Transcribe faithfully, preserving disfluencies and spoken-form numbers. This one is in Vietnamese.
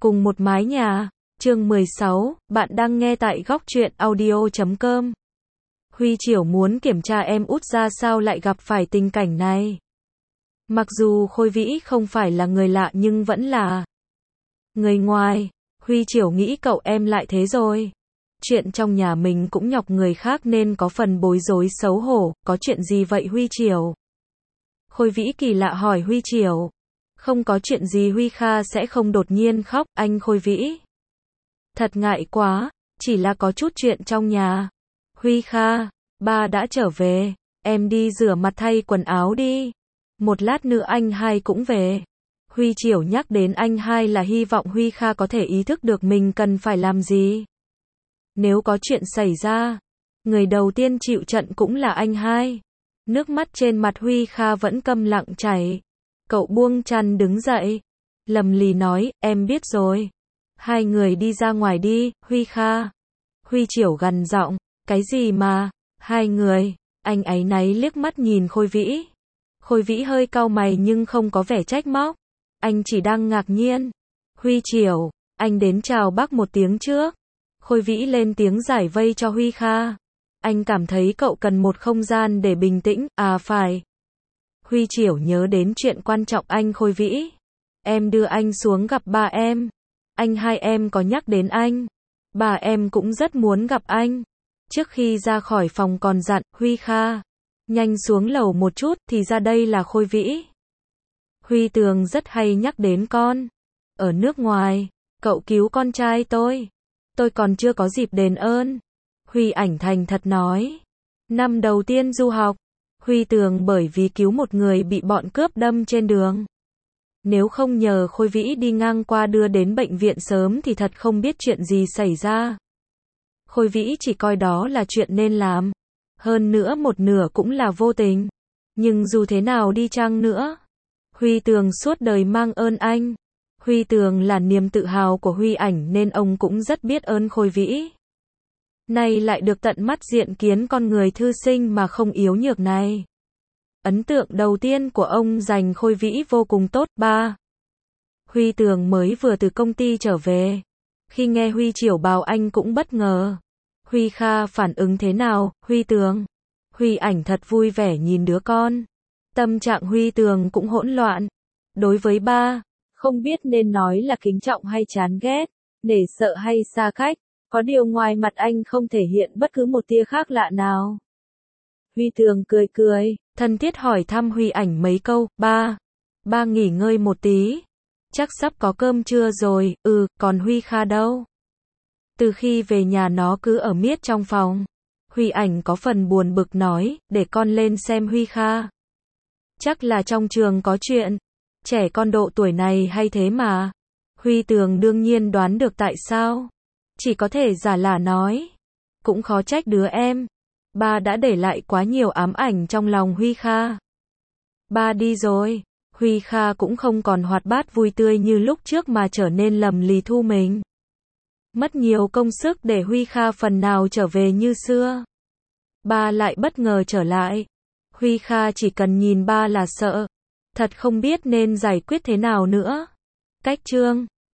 Cùng một mái nhà, chương mười sáu, bạn đang nghe tại góc truyện audio chấm com. Huy Chiểu muốn kiểm tra em út ra sao lại gặp phải tình cảnh này. Mặc dù Khôi Vĩ không phải là người lạ nhưng vẫn là người ngoài. Huy Chiểu nghĩ cậu em lại thế rồi. Chuyện trong nhà mình cũng nhọc người khác nên có phần bối rối xấu hổ. Có chuyện gì vậy Huy Chiểu? Khôi Vĩ kỳ lạ hỏi Huy Chiểu. Không có chuyện gì, Huy Kha sẽ không đột nhiên khóc, anh Khôi Vĩ. Thật ngại quá, chỉ là có chút chuyện trong nhà. Huy Kha, ba đã trở về, em đi rửa mặt thay quần áo đi. Một lát nữa anh hai cũng về. Huy Chiểu nhắc đến anh hai là hy vọng Huy Kha có thể ý thức được mình cần phải làm gì. Nếu có chuyện xảy ra, người đầu tiên chịu trận cũng là anh hai. Nước mắt trên mặt Huy Kha vẫn câm lặng chảy. Cậu buông chăn đứng dậy. Lầm lì nói, em biết rồi. Hai người đi ra ngoài đi, Huy Kha. Huy Chiểu gằn giọng, cái gì mà, hai người, anh áy náy liếc mắt nhìn Khôi Vĩ. Khôi Vĩ hơi cau mày nhưng không có vẻ trách móc. Anh chỉ đang ngạc nhiên. Huy Chiểu, anh đến chào bác một tiếng trước. Khôi Vĩ lên tiếng giải vây cho Huy Kha. Anh cảm thấy cậu cần một không gian để bình tĩnh, à phải. Huy Chiểu nhớ đến chuyện quan trọng anh Khôi Vĩ. Em đưa anh xuống gặp ba em. Anh hai em có nhắc đến anh. Bà em cũng rất muốn gặp anh. Trước khi ra khỏi phòng còn dặn, Huy Kha, nhanh xuống lầu một chút, thì ra đây là Khôi Vĩ. Huy Tường rất hay nhắc đến con. Ở nước ngoài, cậu cứu con trai tôi. Tôi còn chưa có dịp đền ơn. Huy Ảnh thành thật nói. Năm đầu tiên du học, Huy Tường bởi vì cứu một người bị bọn cướp đâm trên đường. Nếu không nhờ Khôi Vĩ đi ngang qua đưa đến bệnh viện sớm thì thật không biết chuyện gì xảy ra. Khôi Vĩ chỉ coi đó là chuyện nên làm. Hơn nữa một nửa cũng là vô tình. Nhưng dù thế nào đi chăng nữa, Huy Tường suốt đời mang ơn anh. Huy Tường là niềm tự hào của Huy Ảnh nên ông cũng rất biết ơn Khôi Vĩ. Nay lại được tận mắt diện kiến con người thư sinh mà không yếu nhược này. Ấn tượng đầu tiên của ông dành Khôi Vĩ vô cùng tốt. Ba. Huy Tường mới vừa từ công ty trở về. Khi nghe Huy Chiểu bảo anh cũng bất ngờ. Huy Kha phản ứng thế nào, Huy Tường? Huy Ảnh thật vui vẻ nhìn đứa con. Tâm trạng Huy Tường cũng hỗn loạn. Đối với ba, không biết nên nói là kính trọng hay chán ghét, nể sợ hay xa cách. Có điều ngoài mặt anh không thể hiện bất cứ một tia khác lạ nào. Huy Tường cười cười, thân thiết hỏi thăm Huy Ảnh mấy câu. Ba, ba nghỉ ngơi một tí. Chắc sắp có cơm trưa rồi, ừ, còn Huy Kha đâu? Từ khi về nhà nó cứ ở miết trong phòng. Huy Ảnh có phần buồn bực nói, để con lên xem Huy Kha. Chắc là trong trường có chuyện. Trẻ con độ tuổi này hay thế mà. Huy Tường đương nhiên đoán được tại sao. Chỉ có thể giả lả nói. Cũng khó trách đứa em. Ba đã để lại quá nhiều ám ảnh trong lòng Huy Kha. Ba đi rồi. Huy Kha cũng không còn hoạt bát vui tươi như lúc trước mà trở nên lầm lì thu mình. Mất nhiều công sức để Huy Kha phần nào trở về như xưa. Ba lại bất ngờ trở lại. Huy Kha chỉ cần nhìn ba là sợ. Thật không biết nên giải quyết thế nào nữa. Cách chương